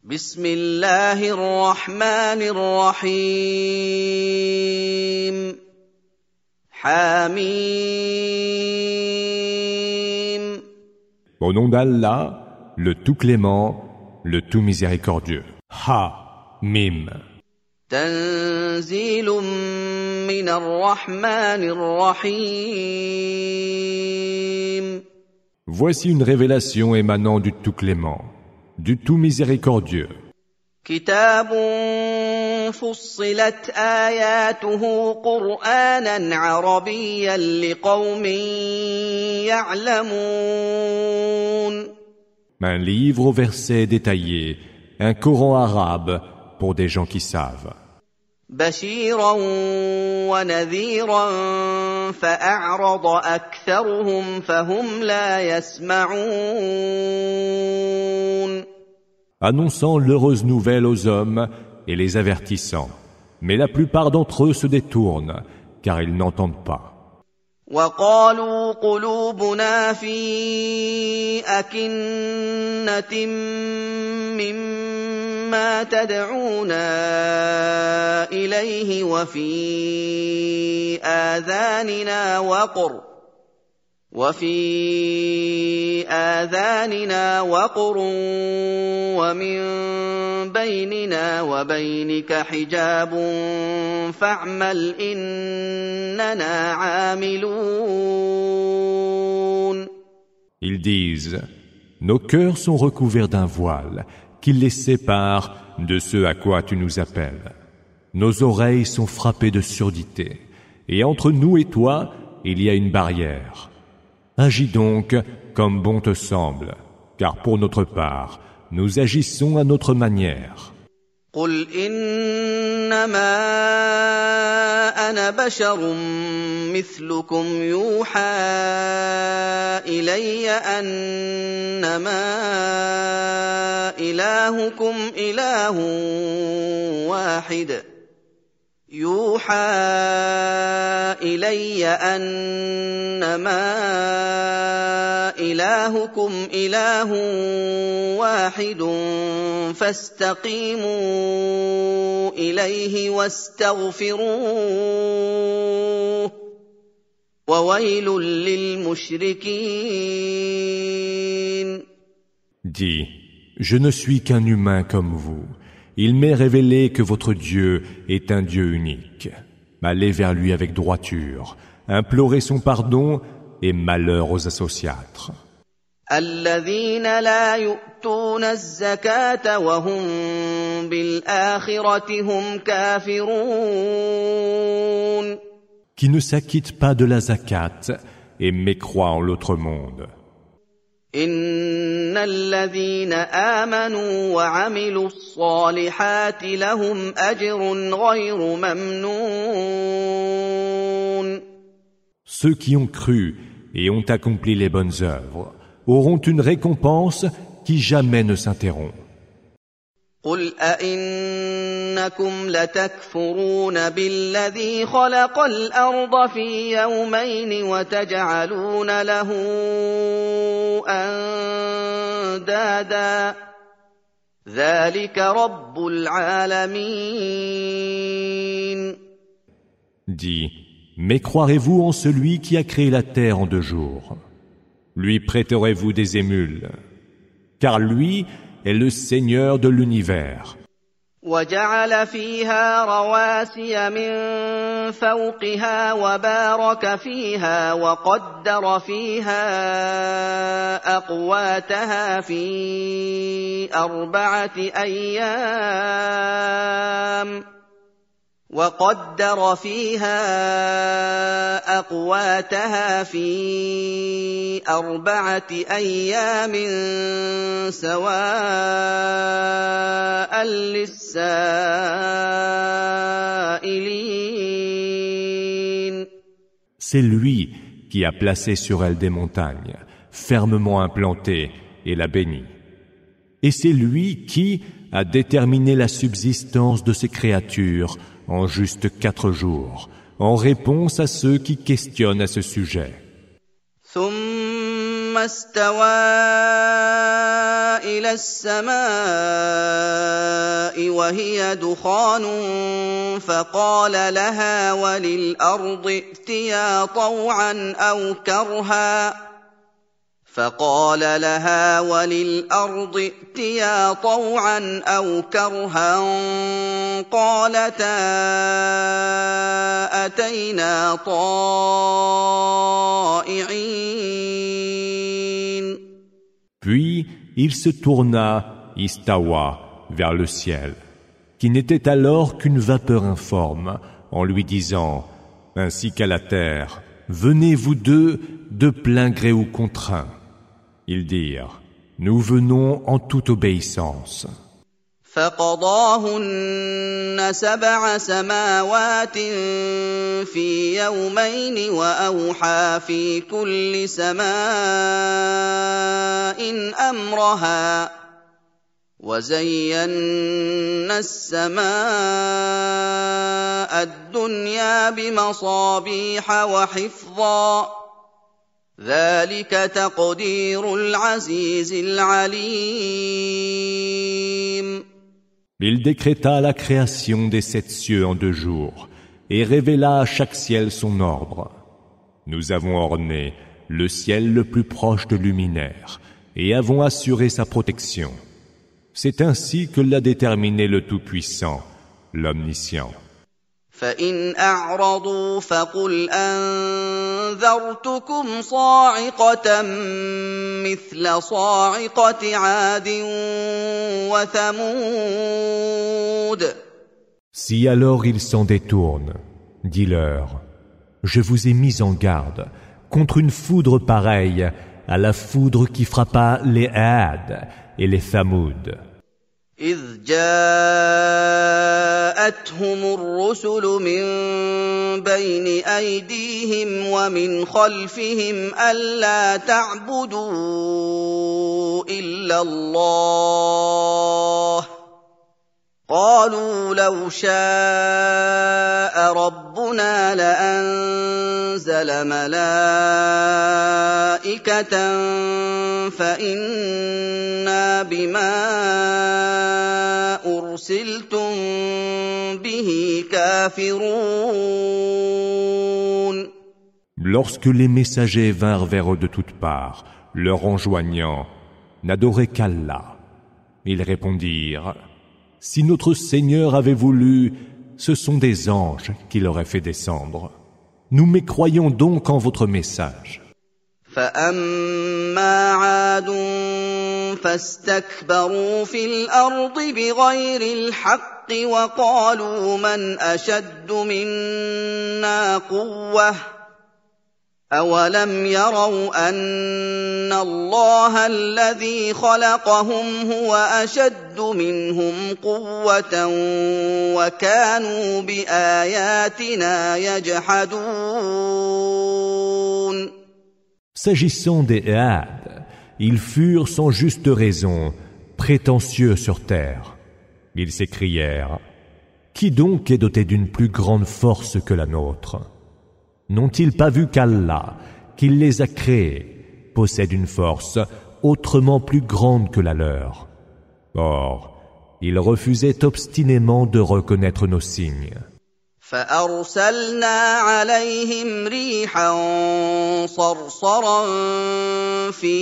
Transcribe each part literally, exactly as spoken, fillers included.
بسم الله الرحمن الرحيم حميم. Au nom d'Allah, le tout clément, le tout miséricordieux. Ha, Mim. تنزيل من الرحمن الرحيم. Voici une révélation émanant du tout clément, du tout miséricordieux. كتاب فصلت آياته قرآنا عربيا لقوم يعلمون. Un livre aux versets détaillés, un Coran arabe pour des gens qui savent. بشيرا ونذيرا فأعرض أكثرهم فهم لا يسمعون. Annonçant l'heureuse nouvelle aux hommes et les avertissant. Mais la plupart d'entre eux se détournent, car ils n'entendent pas. وقالوا قلوبنا في أكنة مما تدعونا إليه وفي آذاننا وقر وفي آذاننا وقر ومن بيننا وبينك حجاب فاعمل إننا عاملون. Ils disent, nos cœurs sont recouverts d'un voile qui les sépare de ce à quoi tu nous appelles. Nos oreilles sont frappées de surdité, et entre nous et toi, il y a une barrière. Agis donc comme bon te semble, car pour notre part, nous agissons à notre manière. قل إنما أنا بشر مثلكم يوحى إلي أنما إلهكم إله واحد يوحى إلي أنما إلهكم إله واحد فاستقيموا إليه واستغفروه وويل للمشركين. Dis, je ne suis qu'un humain comme vous. Il m'est révélé que votre Dieu est un Dieu unique. Allez vers lui avec droiture, implorez son pardon et malheur aux associatres. الذين لا يؤتون الزكاة وهم بالآخرة هم كافرون. Qui ne s'acquittent pas de la zakat et mécroient en l'autre monde. إن الذين آمنوا وعملوا الصالحات لهم أجر غير ممنون. Ceux qui ont cru et ont accompli les bonnes œuvres auront une récompense qui jamais ne s'interrompt. قل أئنكم لتكفرون بالذي خلق الأرض في يومين وتجعلون له أندادا ذلك رب العالمين. Dis, mais croirez-vous en celui qui a créé la terre en deux jours? Lui prêterez-vous des émules? Car lui est le Seigneur de l'univers. وجعل فيها رواسي من فوقها وبارك فيها وقدر فيها أقواتها في أربعة أيام وقدر فيها أقواتها في أربعة أيام سواء للسائلين. C'est lui qui a placé sur elle des montagnes, fermement implantées, et l'a bénie. Et c'est lui qui a déterminé la subsistance de ces créatures en juste quatre jours, en réponse à ceux qui questionnent à ce sujet. ثم استوى إلى السماء وهي دخان فقال لها وللأرض ائتيا طوعا أو كرها فقال لها وللأرض ائتيا طوعا أو كرها قالتا أتينا طائعين. Puis il se tourna, istawa, vers le ciel, qui n'était alors qu'une vapeur informe, en lui disant, ainsi qu'à la terre, venez vous deux de plein gré ou contraint. Ils dirent, nous venons en toute obéissance. فقضاهن سبع سماوات في يومين وأوحى في كل سماء أمرها وزينا السماء الدنيا بمصابيح وحفظا ذلك تقدير العزيز العليم. Il décréta la création des sept cieux en deux jours et révéla à chaque ciel son ordre. Nous avons orné le ciel le plus proche de luminaire et avons assuré sa protection. C'est ainsi que l'a déterminé le Tout-Puissant, l'Omniscient. فإن أعرضوا فقل أنذرتكم صاعقة مثل صاعقة عاد وثمود. Si alors ils s'en détournent, dis-leur, je vous ai mis en garde contre une foudre pareille à la foudre qui frappa les Aad et les Thamoud. إذ جاءتهم الرسل من بين أيديهم ومن خلفهم ألا تعبدوا إلا الله قالوا لو شاء ربنا لأنزل ملائكة فإنا بما أرسلتم به كافرون. Lorsque les messagers vinrent vers eux de toutes parts, leur enjoignant « N'adorez qu'Allah », ils répondirent « Si notre Seigneur avait voulu, ce sont des anges qui l'auraient fait descendre. Nous mécroyons donc en votre message. » فأما عاد فاستكبروا في الأرض بغير الحق وقالوا من أشد منا قوة أولم يروا أن الله الذي خلقهم هو أشد منهم قوة وكانوا بآياتنا يجحدون. S'agissant des Aad, ils furent sans juste raison prétentieux sur terre. Ils s'écrièrent « Qui donc est doté d'une plus grande force que la nôtre ? N'ont-ils pas vu qu'Allah, qui les a créés, possède une force autrement plus grande que la leur ? Or, ils refusaient obstinément de reconnaître nos signes. فأرسلنا عليهم ريحا صرصرا في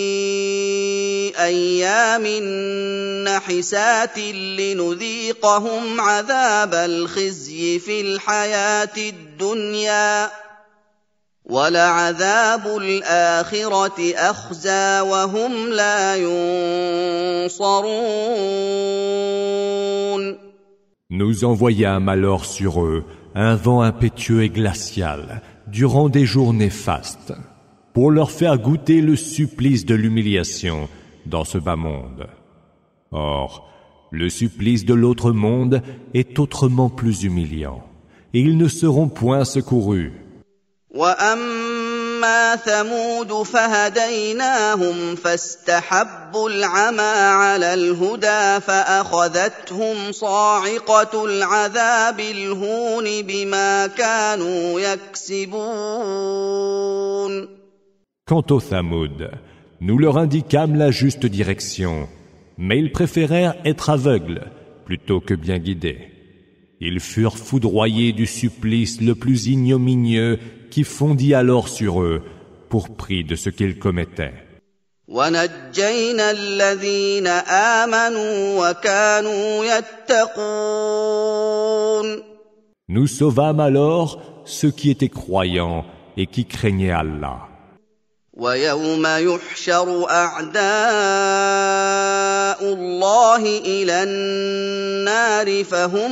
أيام نحسات لنذيقهم عذاب الخزي في الحياة الدنيا ولعذاب الآخرة أخزى وهم لا ينصرون. Nous envoyâmes alors sur eux un vent impétueux et glacial durant des jours néfastes pour leur faire goûter le supplice de l'humiliation dans ce bas monde. Or, le supplice de l'autre monde est autrement plus humiliant et ils ne seront point secourus. وأما ثمود فهديناهم فاستحبوا العمى على الهدى فأخذتهم صاعقة العذاب الهون بما كانوا يكسبون. Quant aux Thamoud, nous leur indiquâmes la juste direction, mais ils préférèrent être aveugles plutôt que bien guidés. Ils furent foudroyés du supplice le plus ignominieux qui fondit alors sur eux pour prix de ce qu'ils commettaient. وَنَجَّيْنَا الَّذِينَ آمَنُوا وَكَانُوا يَتَّقُونَ. Nous sauvâmes alors ceux qui étaient croyants et qui craignaient Allah. وَيَوْمَ يُحْشَرُ أَعْدَاءُ اللَّهِ إِلَى النَّارِ فَهُمْ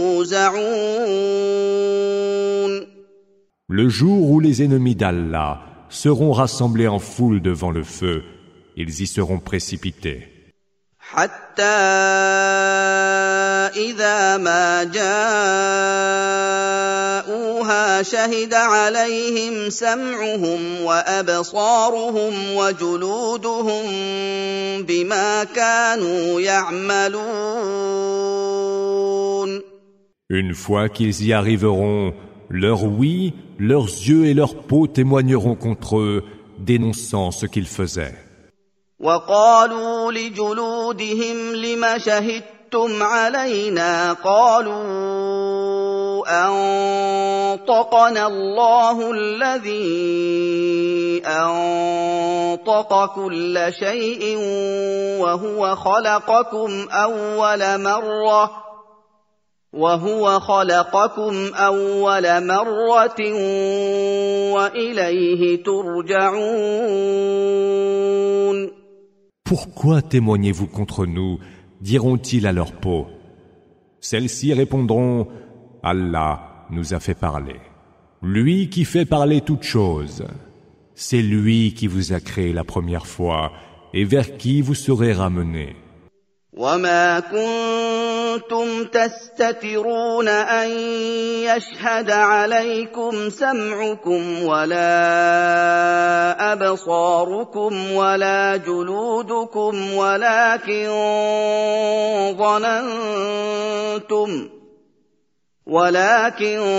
يُوزَعُونَ. Le jour où les ennemis d'Allah seront rassemblés en foule devant le feu, ils y seront précipités. حتى إذا ما جاءوها شهد عليهم سمعهم وأبصارهم وجلودهم بما كانوا يعملون. Une fois qu'ils y arriveront, leur ouïe, leurs yeux et leur peau témoigneront contre eux, dénonçant ce qu'ils faisaient. وقالوا لجلودهم لم شهدتم علينا قالوا أنطقنا الله الذي أنطق كل شيء وهو خلقكم أول مرة وهو خلقكم أول مرة وإليه ترجعون. Pourquoi témoignez-vous contre nous, diront-ils à leur peau. Celles-ci répondront, Allah nous a fait parler. Lui qui fait parler toutes choses. C'est lui qui vous a créé la première fois et vers qui vous serez ramenés. وما كنتم تستترون أن يشهد عليكم سمعكم ولا أبصاركم ولا جلودكم ولكن ظننتم ولكن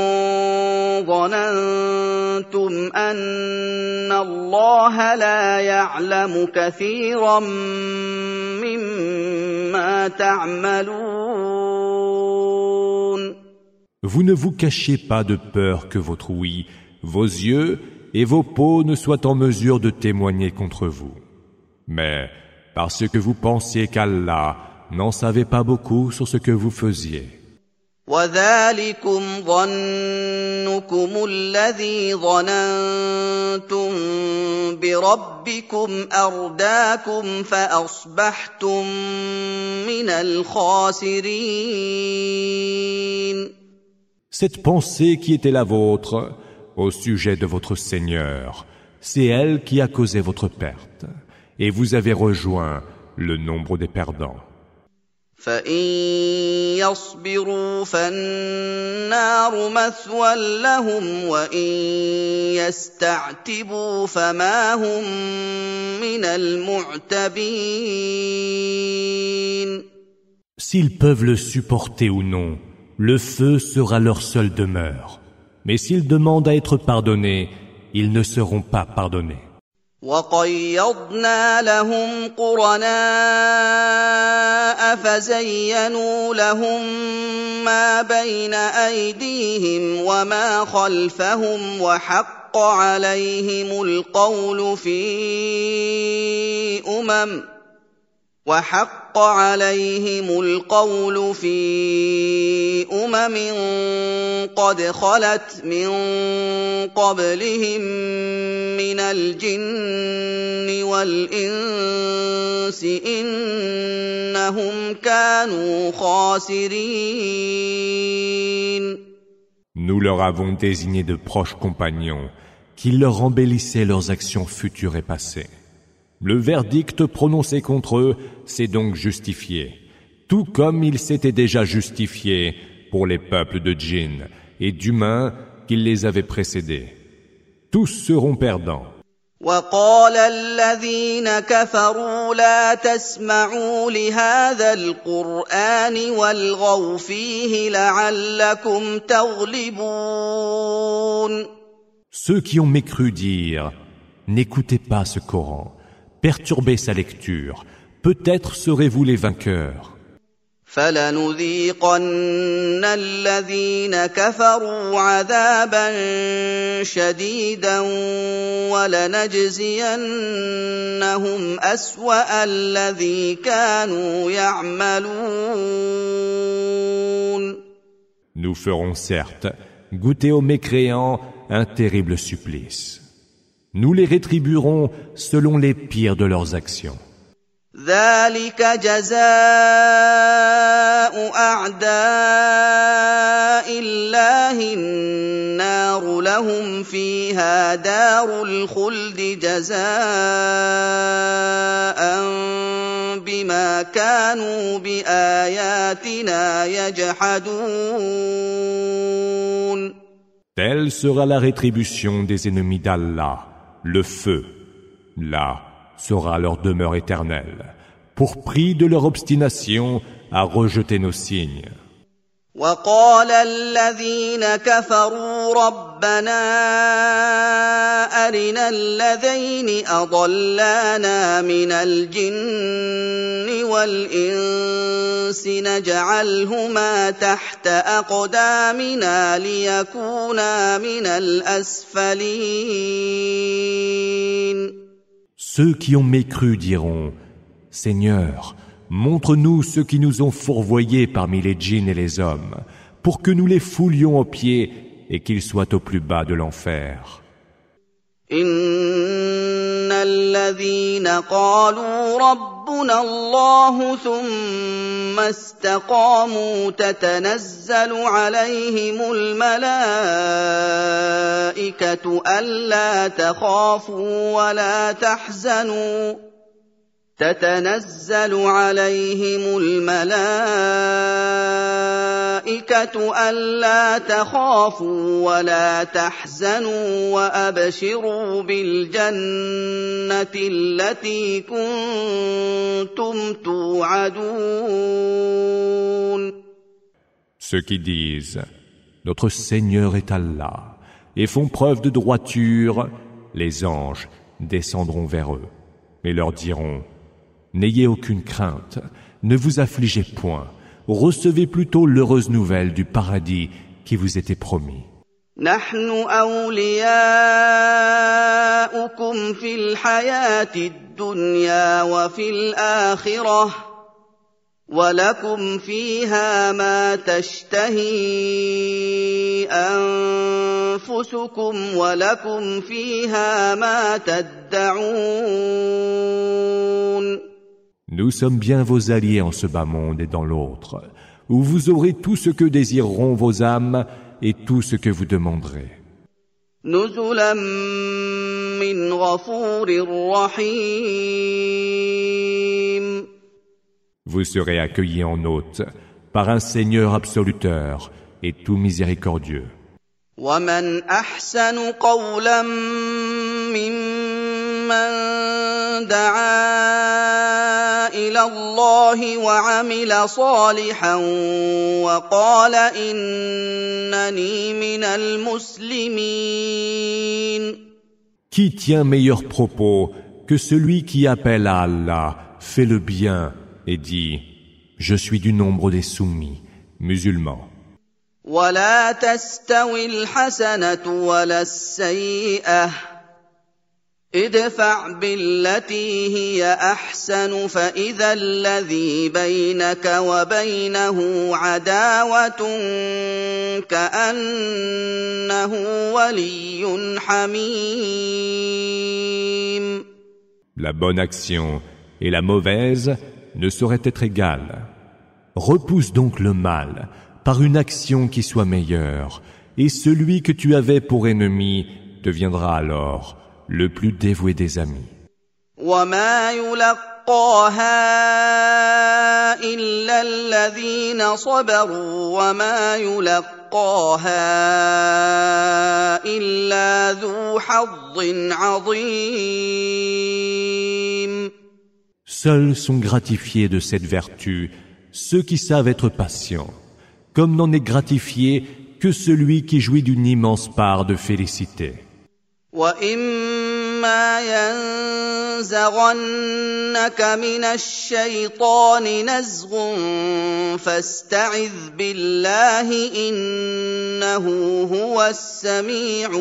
ظننتم أن الله لا يعلم كثيرا مما تعملون. Vous ne vous cachez pas de peur que votre ouïe, vos yeux et vos peaux ne soient en mesure de témoigner contre vous. Mais parce que vous pensiez qu'Allah n'en savait pas beaucoup sur ce que vous faisiez. وَذَلِكُمْ ظَنُّكُمُ الَّذِي ظَنَنتُم بِرَبِّكُمْ أَرْدَاكُمْ فَأَصْبَحْتُم مِّنَ الْخَاسِرِينَ. Cette pensée qui était la vôtre au sujet de votre Seigneur, c'est elle qui a causé votre perte, et vous avez rejoint le nombre des perdants. فَإِن يَصْبِرُوا فَالنَّارُ مَثْوًى لَّهُمْ وَإِن يَسْتَعْتِبُوا فَمَا هُم مِّنَ الْمُعْتَبِينَ. S'ils peuvent le supporter ou non, le feu sera leur seule demeure. Mais s'ils demandent à être pardonnés, ils ne seront pas pardonnés. وَقَيَّضْنَا لَهُمْ قُرَنَاءَ فَزَيَّنُوا لَهُم مَّا بَيْنَ أَيْدِيهِمْ وَمَا خَلْفَهُمْ وَحَقَّ عَلَيْهِمُ الْقَوْلُ فِي أُمَمٍ وَحَقَّ عَلَيْهِمُ الْقَوْلُ فِي أُمَمٍ قَدْ خَلَتْ مِن قَبْلِهِم مِّنَ الْجِنِّ وَالْإِنسِ إِنَّهُمْ كَانُوا خَاسِرِينَ. Nous leur avons désigné de proches compagnons qui leur embellissaient leurs actions futures et passées. Le verdict prononcé contre eux s'est donc justifié, tout comme il s'était déjà justifié pour les peuples de djinns et d'humains qui les avaient précédés. Tous seront perdants. وَقَالَ الَّذِينَ كَفَرُوا لَا تَسْمَعُوا لِهَٰذَا الْقُرْآنِ وَالْغَوْا فِيهِ لَعَلَّكُمْ تَغْلِبُونَ. Ceux qui ont mécru dirent, n'écoutez pas ce Coran, perturbez sa lecture. Peut-être serez-vous les vainqueurs. فلنذيقن الذين كفروا عذابا شديدا ولنجزينهم أسوأ الذي كانوا يعملون. Nous ferons certes goûter aux mécréants un terrible supplice. Nous les rétribuerons selon les pires de leurs actions. ذلك جزاء أعداء الله النار لهم فيها دار الخلد جزاء بما كانوا بآياتنا يجحدون. Telle sera la rétribution des ennemis d'Allah, le feu. Là sera leur demeure éternelle, pour prix de leur obstination à rejeter nos signes. وقال الذين كفروا ربنا أرنا الذين أضلانا من الجن والإنس نجعلهما تحت أقدامنا ليكونا من الأسفلين. Ceux qui ont mécru diront, Seigneur, montre-nous ceux qui nous ont fourvoyés parmi les djinns et les hommes, pour que nous les foulions aux pieds et qu'ils soient au plus bas de l'enfer. إن الذين قالوا ربنا الله ثم استقاموا تتنزل عليهم الملائكة ألا تخافوا ولا تحزنوا تتنزل عليهم الملائكة ألا تخافوا ولا تحزنوا وأبشروا بالجنة التي كنتم توعدون. Ceux qui disent « Notre Seigneur est Allah » et font preuve de droiture, les anges descendront vers eux et leur diront « N'ayez aucune crainte, ne vous affligez point, recevez plutôt l'heureuse nouvelle du paradis qui vous était promis. نحن أولياؤكم في الحياة الدنيا وفي الآخرة ولكم فيها ما تشتهي أنفسكم ولكم فيها ما تدعون. Nous sommes bien vos alliés en ce bas monde et dans l'autre, où vous aurez tout ce que désireront vos âmes et tout ce que vous demanderez. نزلا من غفور رحيم. Vous serez accueillis en hôte par un Seigneur absoluteur et tout miséricordieux. ومن أحسن قولا ممن دعا إلى الله وعمل صالحا وقال إنني من المسلمين. Qui tient meilleur propos que celui qui appelle à Allah, fait le bien et dit « Je suis du nombre des soumis, musulmans ». ولا تستوي الحسنة ولا السيئة ادفع بالتي هي أحسن فإذا الذي بينك وبينه عداوة كأنه ولي حميم. La bonne action et la mauvaise ne sauraient être égales. Repousse donc le mal par une action qui soit meilleure, et celui que tu avais pour ennemi deviendra alors le plus dévoué des amis. وما يلقاها إلا الذين صبروا وما يلقاها إلا ذو حظ عظيم. Seuls sont gratifiés de cette vertu ceux qui savent être patients, comme n'en est gratifié que celui qui jouit d'une immense part de félicité. وإما إِمَّا يَنزَغَنَّكَ مِنَ الشَّيْطَانِ نَزْغٌ فَاسْتَعِذْ بِاللَّهِ إِنَّهُ هُوَ السَّمِيعُ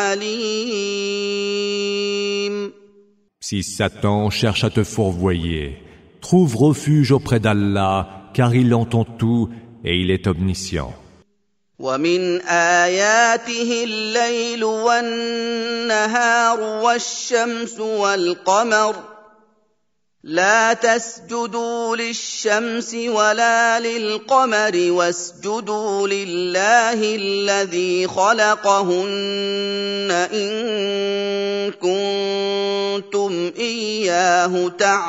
الْعَلِيمُ. Si Satan cherche à te fourvoyer, trouve refuge auprès d'Allah, car il entend tout et il est omniscient. وَمِنْ آيَاتِهِ اللَّيْلُ وَالنَّهَارُ وَالشَّمْسُ وَالْقَمَرُ لَا تَسْجُدُوا لِلشَّمْسِ وَلَا لِلْقَمَرِ وَاسْجُدُوا لِلَّهِ الَّذِي خَلَقَهُنَّ إِن كُنتُمْ إِيَّاهُ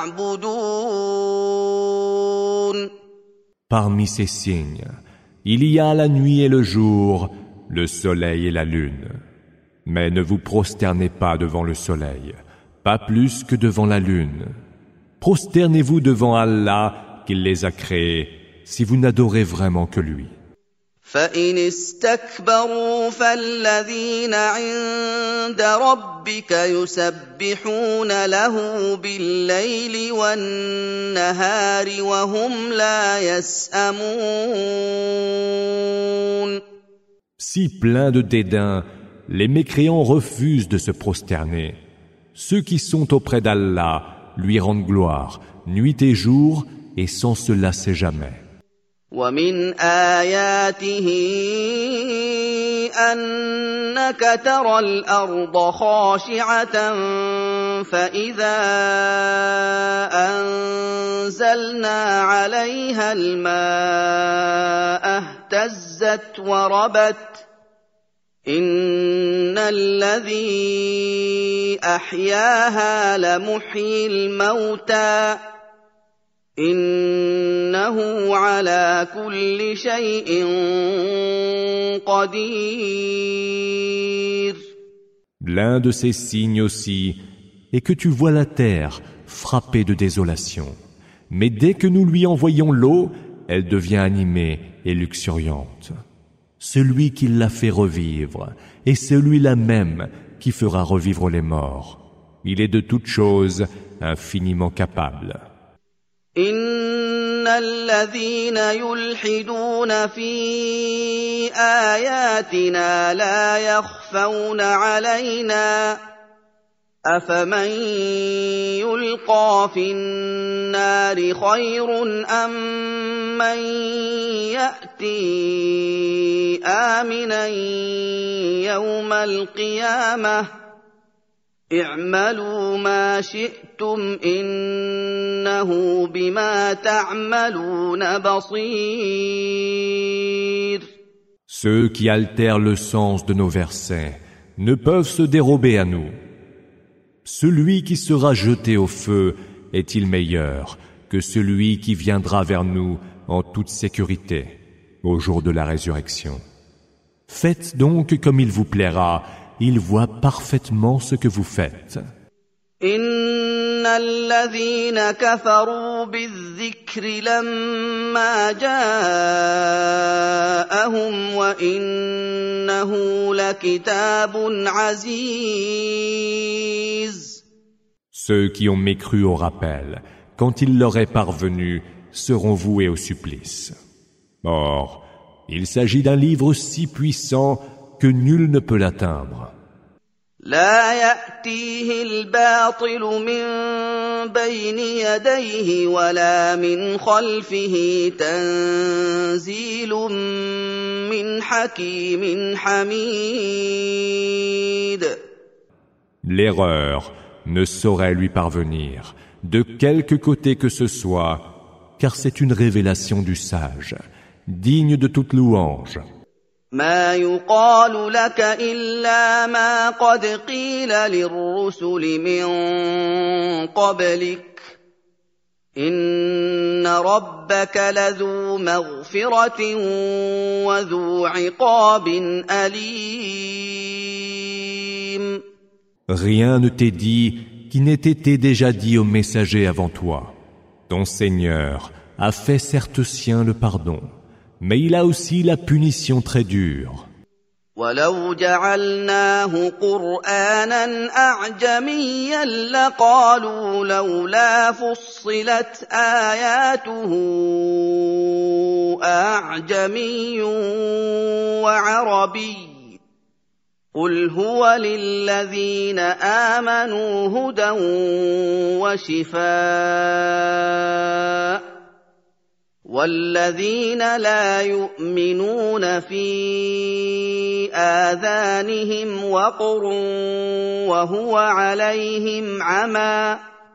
تَعْبُدُونَ. Parmi ces signes, il y a la nuit et le jour, le soleil et la lune. Mais ne vous prosternez pas devant le soleil, pas plus que devant la lune. Prosternez-vous devant Allah qui les a créés, si vous n'adorez vraiment que lui. فَإِنِ اسْتَكْبَرُوا فَالَّذِينَ عِندَ رَبِّكَ يُسَبِّحُونَ لَهُ بِاللَّيْلِ وَالنَّهَارِ وَهُمْ لَا يَسْأَمُونَ. Si plein de dédain, les mécréants refusent de se prosterner. Ceux qui sont auprès d'Allah lui rendent gloire, nuit et jour, et sans se lasser jamais. وَمِنْ آيَاتِهِ أَنَّكَ تَرَى الْأَرْضَ خَاشِعَةً فَإِذَا أَنزَلْنَا عَلَيْهَا الْمَاءَ اهْتَزَّتْ وَرَبَتْ إِنَّ الَّذِي أَحْيَاهَا لَمُحْيِي الْمَوْتَىٰ إِنَّهُ عَلَىٰ كُلِّ شَيْءٍ قَدِيرٌ. L'un de ces signes aussi est que tu vois la terre frappée de désolation. Mais dès que nous lui envoyons l'eau, elle devient animée et luxuriante. Celui qui l'a fait revivre est celui-là même qui fera revivre les morts. Il est de toutes choses infiniment capable. إِنَّ الَّذِينَ يُلْحِدُونَ فِي آيَاتِنَا لَا يَخْفَوْنَ عَلَيْنَا أَفَمَن يُلْقَىٰ فِي النَّارِ خَيْرٌ أَم مَّن يَأْتِي آمِنًا يَوْمَ الْقِيَامَةِ اعْمَلُوا مَا شِئْتُمْ إِنَّهُ بِمَا تَعْمَلُونَ بَصِيرٌ. Ceux qui altèrent le sens de nos versets ne peuvent se dérober à nous. Celui qui sera jeté au feu est-il meilleur que celui qui viendra vers nous en toute sécurité au jour de la résurrection? Faites donc comme il vous plaira. Il voit parfaitement ce que vous faites. إِنَّ الَّذِينَ كَفَرُوا بِالذِّكْرِ لَمَّا جَاءَهُمْ وَإِنَّهُ لَكِتَابٌ عَزِيزٌ. Ceux qui ont mécru au rappel, quand il leur est parvenu, seront voués au supplice. Or, il s'agit d'un livre si puissant que nul ne peut l'atteindre. لا يأتيه الباطل من بين يديه ولا من خلفه تنزيل من حكيم حميد. L'erreur ne saurait lui parvenir, de quelque côté que ce soit, car c'est une révélation du sage, digne de toute louange. ما يقال لك إلا ما قد قيل للرسل من قبلك إن ربك لذو مغفرة وذو عقاب أليم. Rien ne t'est dit qui n'ait été déjà dit aux messagers avant toi. Ton Seigneur a fait certes sien le pardon, mais il a aussi la punition très dure. ولو جعلناه قرآنا أعجميا لقالوا لولا فصلت آياته أعجمي وعربي قل هو للذين آمنوا هدى وشفاء والذين لا يؤمنون في آذانهم وقر وهو عليهم عمى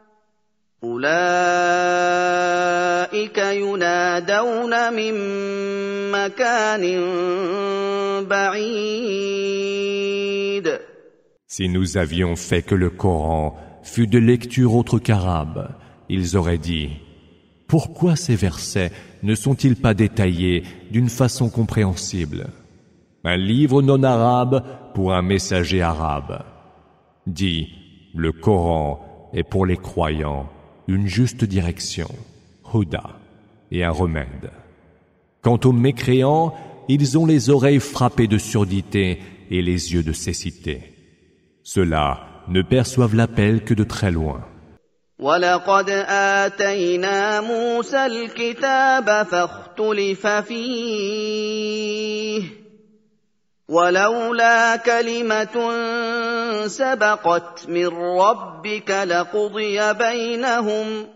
أولئك ينادون من مكان بعيد. Si nous avions fait que le Coran fût de lecture autre qu'arabe, ils auraient dit: pourquoi ces versets ne sont-ils pas détaillés d'une façon compréhensible? Un livre non arabe pour un messager arabe. Dis, le Coran est pour les croyants une juste direction, huda, et un remède. Quant aux mécréants, ils ont les oreilles frappées de surdité et les yeux de cécité. Ceux-là ne perçoivent l'appel que de très loin. وَلَقَدْ آتَيْنَا مُوسَى الْكِتَابَ فَاخْتُلِفَ فِيهِ وَلَوْلَا كَلِمَةٌ سَبَقَتْ مِنْ رَبِّكَ لَقُضِيَ بَيْنَهُمْ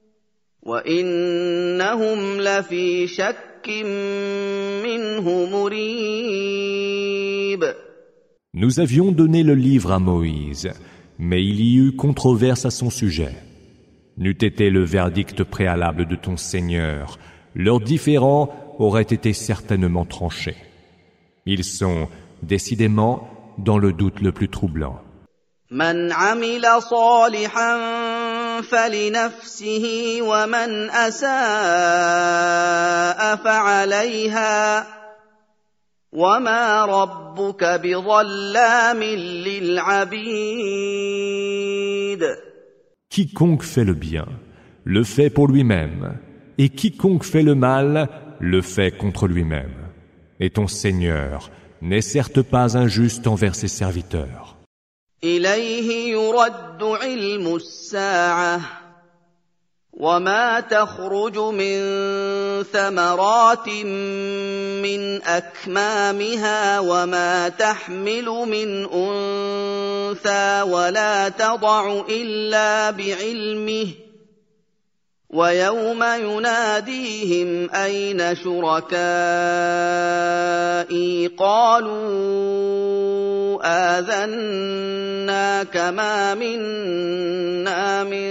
وَإِنَّهُمْ لَفِي شَكٍّ مِّنْهُ مُرِيبٍ. Nous avions donné le livre à Moïse, mais il y eut controverse à son sujet. N'eût été le verdict préalable de ton Seigneur, leurs différends auraient été certainement tranchés. Ils sont, décidément, dans le doute le plus troublant. من عمل صالحا فلنفسه ومن أساء فعليها وما ربك بظلام للعبيد. Quiconque fait le bien, le fait pour lui-même, et quiconque fait le mal, le fait contre lui-même. Et ton Seigneur n'est certes pas injuste envers ses serviteurs. إليه يرد علم الساعة وما تخرج من ثمرات من أكمامها وما تحمل من أنثى ولا تضع إلا بعلمه ويوم يناديهم أين شركائي قالوا آذناك ما منا من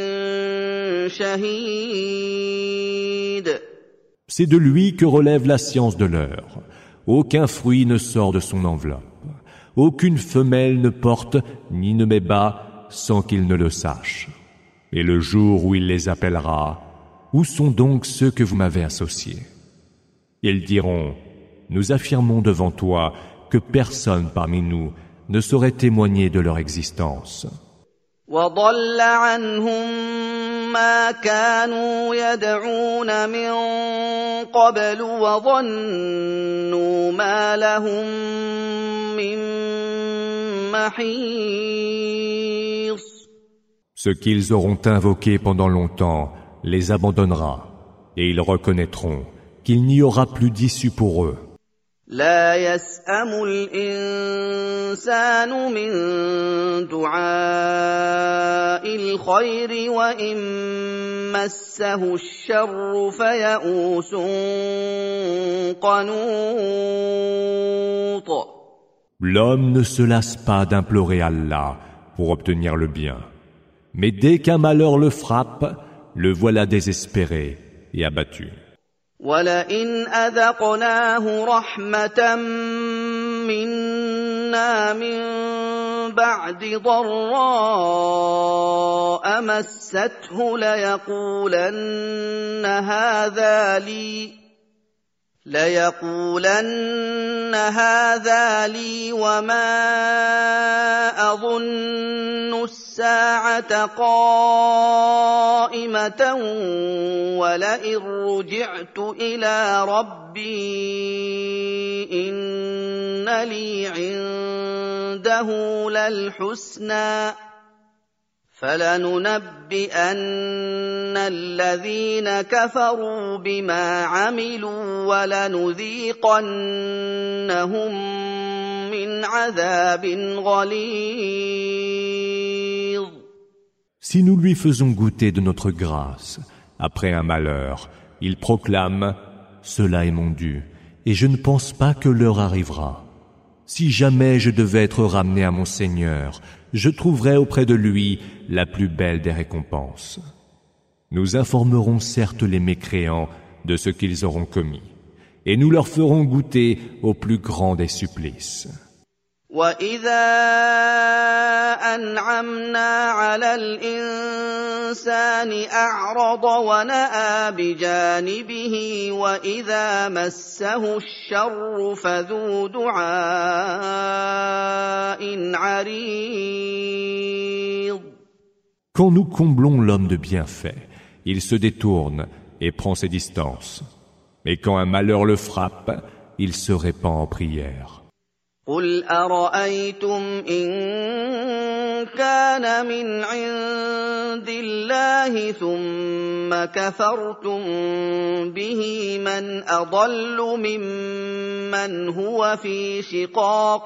شهيد. C'est de lui que relève la science de l'heure. Aucun fruit ne sort de son enveloppe. Aucune femelle ne porte ni ne met bas sans qu'il ne le sache. Et le jour où il les appellera, où sont donc ceux que vous m'avez associés? Ils diront: nous affirmons devant toi que personne parmi nous ne saurait témoigner de leur existence. وَضَلَّ عَنْهُمْ مَا كَانُوا يَدْعُونَ مِنْ قَبْلُ وَظَنُّوا مَا لَهُمْ مِنْ مَحِيصٍ. Ce qu'ils auront invoqué pendant longtemps les abandonnera, et ils reconnaîtront qu'il n'y aura plus d'issue pour eux. لا يسأم الإنسان من دعاء الخير وإن مسه الشر فيئوس قنوط. L'homme ne se lasse pas d'implorer Allah pour obtenir le bien, mais dès qu'un malheur le frappe, le voilà désespéré et abattu. وَلَئِنْ أَذَقْنَاهُ رَحْمَةً مِنَّا مِنْ بَعْدِ ضَرَّاءَ مَسَّتْهُ لَيَقُولَنَّ هَذَا لِي لَيَقُولَنَّ هَذَا لِي وَمَا أَظُنُّ السَّاعَةَ قَائِمَةً وَلَئِن رُّجِعْتُ إِلَىٰ رَبِّي إِنَّ لي عنده للحسنى فلننبئن الذين كفروا بما عملوا ولنذيقنهم من عذاب غليظ. Si nous lui faisons goûter de notre grâce, après un malheur, il proclame « Cela est mon dû, et je ne pense pas que l'heure arrivera. Si jamais je devais être ramené à mon Seigneur, je trouverais auprès de lui la plus belle des récompenses. Nous informerons certes les mécréants de ce qu'ils auront commis, et nous leur ferons goûter au plus grand des supplices. وَإِذَا أَنْعَمْنَا عَلَى الْإِنسَانِ أَعْرَضَ وَنَأَىٰ بِجَانِبِهِ وَإِذَا مَسَّهُ الشَّرُّ فَذُو دُعَاءٍ عَرِيضٍ. Quand nous comblons l'homme de bienfaits, il se détourne et prend ses distances. Mais quand un malheur le frappe, il se répand en prière. قُلْ أَرَأَيْتُمْ إِن كَانَ مِنْ عِندِ اللَّهِ ثُمَّ كَفَرْتُم بِهِ مَنْ أَضَلُّ مِمَّنْ هُوَ فِي شِقَاقٍ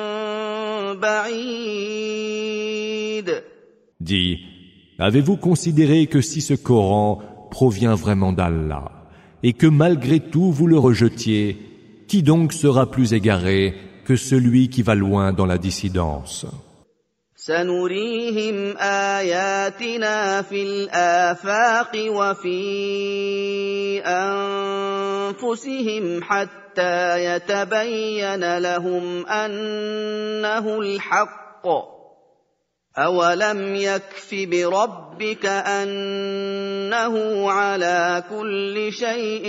بَعِيدٍ. Dis, avez-vous considéré que si ce Coran provient vraiment d'Allah, et que malgré tout vous le rejetiez, qui donc sera plus égaré que celui qui va loin dans la dissidence? سنريهم آياتنا في الآفاق وفي أنفسهم حتى يتبين لهم أنه الحق أولم يكف بربك أنه على كل شيء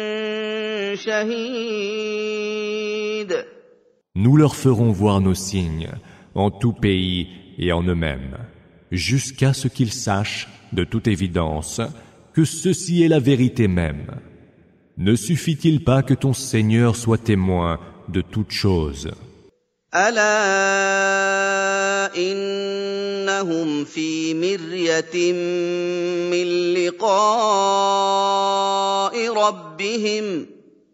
شهيد. Nous leur ferons voir nos signes en tout pays et en eux-mêmes, jusqu'à ce qu'ils sachent, de toute évidence, que ceci est la vérité même. Ne suffit-il pas que ton Seigneur soit témoin de toutes choses? ألا إنهم في مرية من لقاء ربهم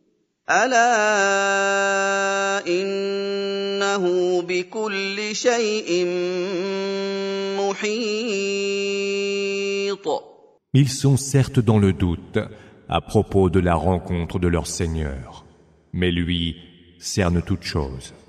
ألا إنه بكل شيء محيط. Ils sont certes dans le doute à propos de la rencontre de leur Seigneur, mais lui cerne toutes choses.